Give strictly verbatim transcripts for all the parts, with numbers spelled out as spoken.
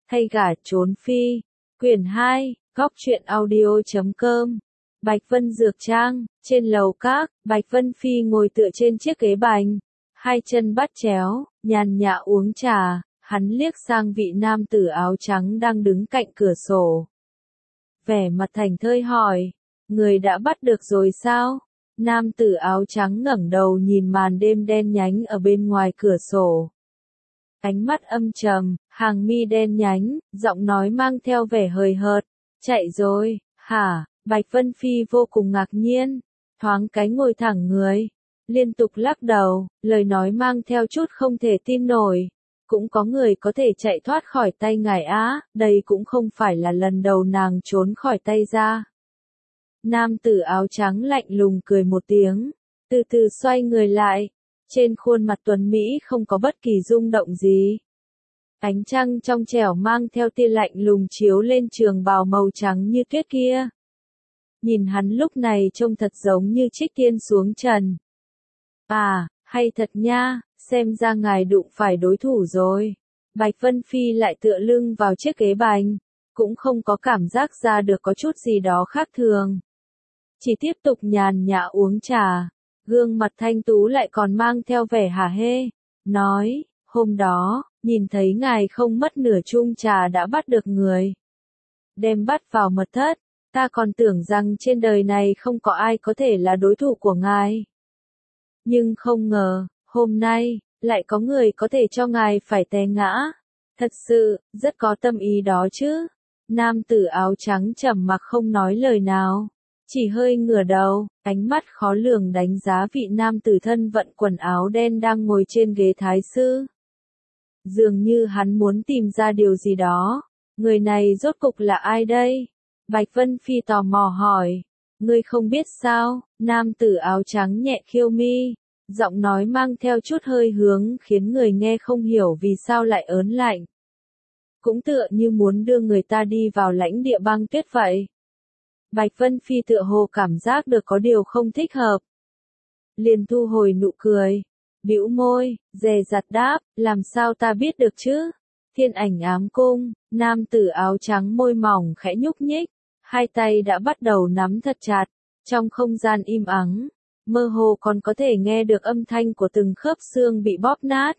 Thay gả trốn phi. Quyển hai, góc truyện audio chấm com. Bạch Vân Dược Trang, trên lầu các, Bạch Vân Phi ngồi tựa trên chiếc ghế bành, hai chân bắt chéo, nhàn nhã uống trà, hắn liếc sang vị nam tử áo trắng đang đứng cạnh cửa sổ. Vẻ mặt thành thơi hỏi, người đã bắt được rồi sao? Nam tử áo trắng ngẩng đầu nhìn màn đêm đen nhánh ở bên ngoài cửa sổ. Ánh mắt âm trầm, hàng mi đen nhánh, giọng nói mang theo vẻ hời hợt. Chạy rồi, hả? Bạch Vân Phi vô cùng ngạc nhiên, thoáng cái ngồi thẳng người, liên tục lắc đầu, lời nói mang theo chút không thể tin nổi. Cũng có người có thể chạy thoát khỏi tay ngài á, đây cũng không phải là lần đầu nàng trốn khỏi tay ra. Nam tử áo trắng lạnh lùng cười một tiếng, từ từ xoay người lại, trên khuôn mặt tuấn Mỹ không có bất kỳ rung động gì. Ánh trăng trong trẻo mang theo tia lạnh lùng chiếu lên trường bào màu trắng như tuyết kia. Nhìn hắn lúc này trông thật giống như trích tiên xuống trần. À, hay thật nha, xem ra ngài đụng phải đối thủ rồi. Bạch Vân Phi lại tựa lưng vào chiếc ghế bành, cũng không có cảm giác ra được có chút gì đó khác thường. Chỉ tiếp tục nhàn nhã uống trà, gương mặt thanh tú lại còn mang theo vẻ hả hê, nói, hôm đó, nhìn thấy ngài không mất nửa chung trà đã bắt được người. Đem bắt vào mật thất, ta còn tưởng rằng trên đời này không có ai có thể là đối thủ của ngài. Nhưng không ngờ, hôm nay, lại có người có thể cho ngài phải té ngã. Thật sự, rất có tâm ý đó chứ. Nam tử áo trắng trầm mặc không nói lời nào, chỉ hơi ngửa đầu, ánh mắt khó lường đánh giá vị nam tử thân vận quần áo đen đang ngồi trên ghế thái sư. Dường như hắn muốn tìm ra điều gì đó. Người này rốt cục là ai đây? Bạch Vân Phi tò mò hỏi. Ngươi không biết sao? Nam tử áo trắng nhẹ khiêu mi, giọng nói mang theo chút hơi hướng khiến người nghe không hiểu vì sao lại ớn lạnh. Cũng tựa như muốn đưa người ta đi vào lãnh địa băng tuyết vậy. Bạch Vân Phi tựa hồ cảm giác được có điều không thích hợp. Liền thu hồi nụ cười, bĩu môi, dè dặt đáp, làm sao ta biết được chứ? Thiên ảnh ám cung, nam tử áo trắng môi mỏng khẽ nhúc nhích, hai tay đã bắt đầu nắm thật chặt, trong không gian im ắng, mơ hồ còn có thể nghe được âm thanh của từng khớp xương bị bóp nát.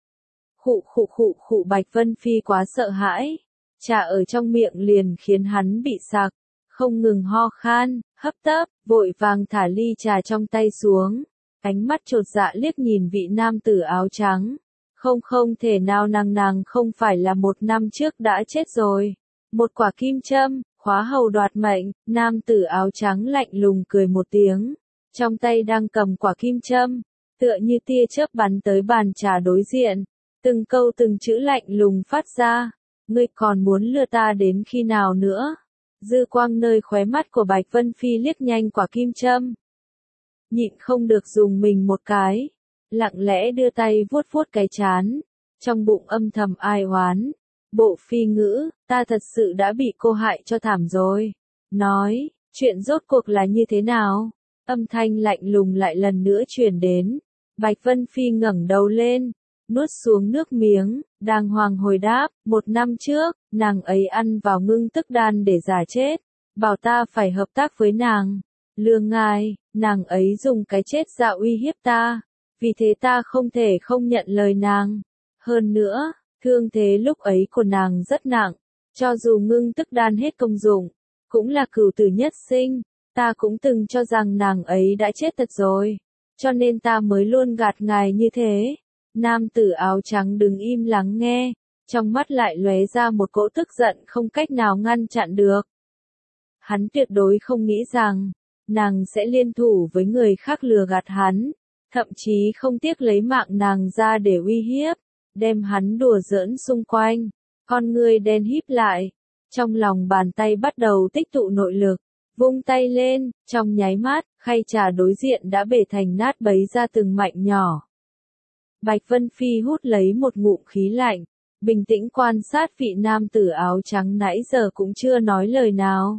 Khụ khụ khụ khụ Bạch Vân Phi quá sợ hãi, trà ở trong miệng liền khiến hắn bị sặc, không ngừng ho khan, hấp tấp, vội vàng thả ly trà trong tay xuống, ánh mắt chột dạ liếc nhìn vị nam tử áo trắng. Không không thể nào nàng nàng không phải là một năm trước đã chết rồi. Một quả kim châm, khóa hầu đoạt mệnh, nam tử áo trắng lạnh lùng cười một tiếng, trong tay đang cầm quả kim châm, tựa như tia chớp bắn tới bàn trà đối diện, từng câu từng chữ lạnh lùng phát ra, ngươi còn muốn lừa ta đến khi nào nữa? Dư quang nơi khóe mắt của Bạch Vân Phi liếc nhanh quả kim châm, nhịn không được dùng mình một cái, lặng lẽ đưa tay vuốt vuốt cái trán, trong bụng âm thầm ai oán. Bộ phi ngữ, ta thật sự đã bị cô hại cho thảm rồi. Nói, chuyện rốt cuộc là như thế nào? Âm thanh lạnh lùng lại lần nữa truyền đến. Bạch Vân Phi ngẩng đầu lên, nuốt xuống nước miếng, đàng hoàng hồi đáp, một năm trước, nàng ấy ăn vào ngưng tức đan để giả chết, bảo ta phải hợp tác với nàng. Lừa ngài, nàng ấy dùng cái chết dạo uy hiếp ta, vì thế ta không thể không nhận lời nàng. Hơn nữa, thương thế lúc ấy của nàng rất nặng, cho dù ngưng tức đan hết công dụng, cũng là cửu tử nhất sinh, ta cũng từng cho rằng nàng ấy đã chết thật rồi, cho nên ta mới luôn gạt ngài như thế. Nam tử áo trắng đứng im lắng nghe, trong mắt lại lóe ra một cỗ tức giận không cách nào ngăn chặn được. Hắn tuyệt đối không nghĩ rằng, nàng sẽ liên thủ với người khác lừa gạt hắn, thậm chí không tiếc lấy mạng nàng ra để uy hiếp, đem hắn đùa giỡn xung quanh. Con người đen híp lại, trong lòng bàn tay bắt đầu tích tụ nội lực, vung tay lên, trong nháy mắt, khay trà đối diện đã bể thành nát bấy ra từng mảnh nhỏ. Bạch Vân Phi hút lấy một ngụm khí lạnh, bình tĩnh quan sát vị nam tử áo trắng nãy giờ cũng chưa nói lời nào.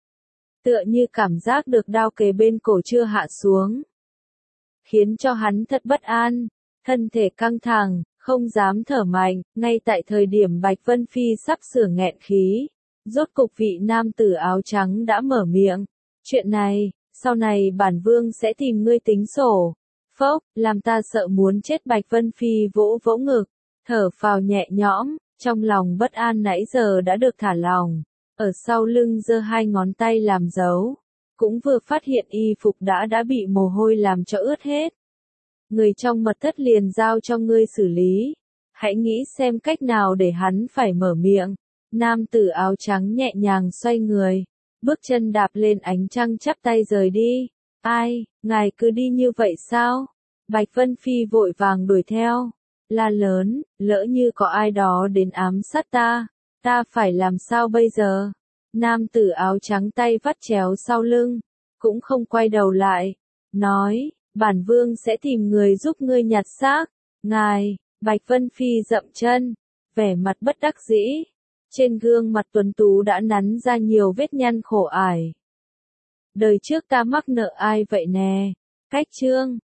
Tựa như cảm giác được đao kề bên cổ chưa hạ xuống, khiến cho hắn thật bất an, thân thể căng thẳng, không dám thở mạnh, ngay tại thời điểm Bạch Vân Phi sắp sửa nghẹn khí. Rốt cục vị nam tử áo trắng đã mở miệng. Chuyện này, sau này bản vương sẽ tìm ngươi tính sổ. Phốc, làm ta sợ muốn chết. Bạch Vân Phi vỗ vỗ ngực, thở phào nhẹ nhõm, trong lòng bất an nãy giờ đã được thả lỏng. Ở sau lưng giơ hai ngón tay làm dấu, cũng vừa phát hiện y phục đã đã bị mồ hôi làm cho ướt hết. Người trong mật thất liền giao cho ngươi xử lý. Hãy nghĩ xem cách nào để hắn phải mở miệng. Nam tử áo trắng nhẹ nhàng xoay người, bước chân đạp lên ánh trăng chắp tay rời đi. Ai, ngài cứ đi như vậy sao? Bạch Vân Phi vội vàng đuổi theo, la lớn, lỡ như có ai đó đến ám sát ta, ta phải làm sao bây giờ? Nam tử áo trắng tay vắt chéo sau lưng, cũng không quay đầu lại, nói, bản vương sẽ tìm người giúp ngươi nhặt xác. Ngài, Bạch Vân Phi dậm chân, vẻ mặt bất đắc dĩ. Trên gương mặt tuấn tú đã nắn ra nhiều vết nhăn khổ ải. Đời trước ta mắc nợ ai vậy nè? Cách chương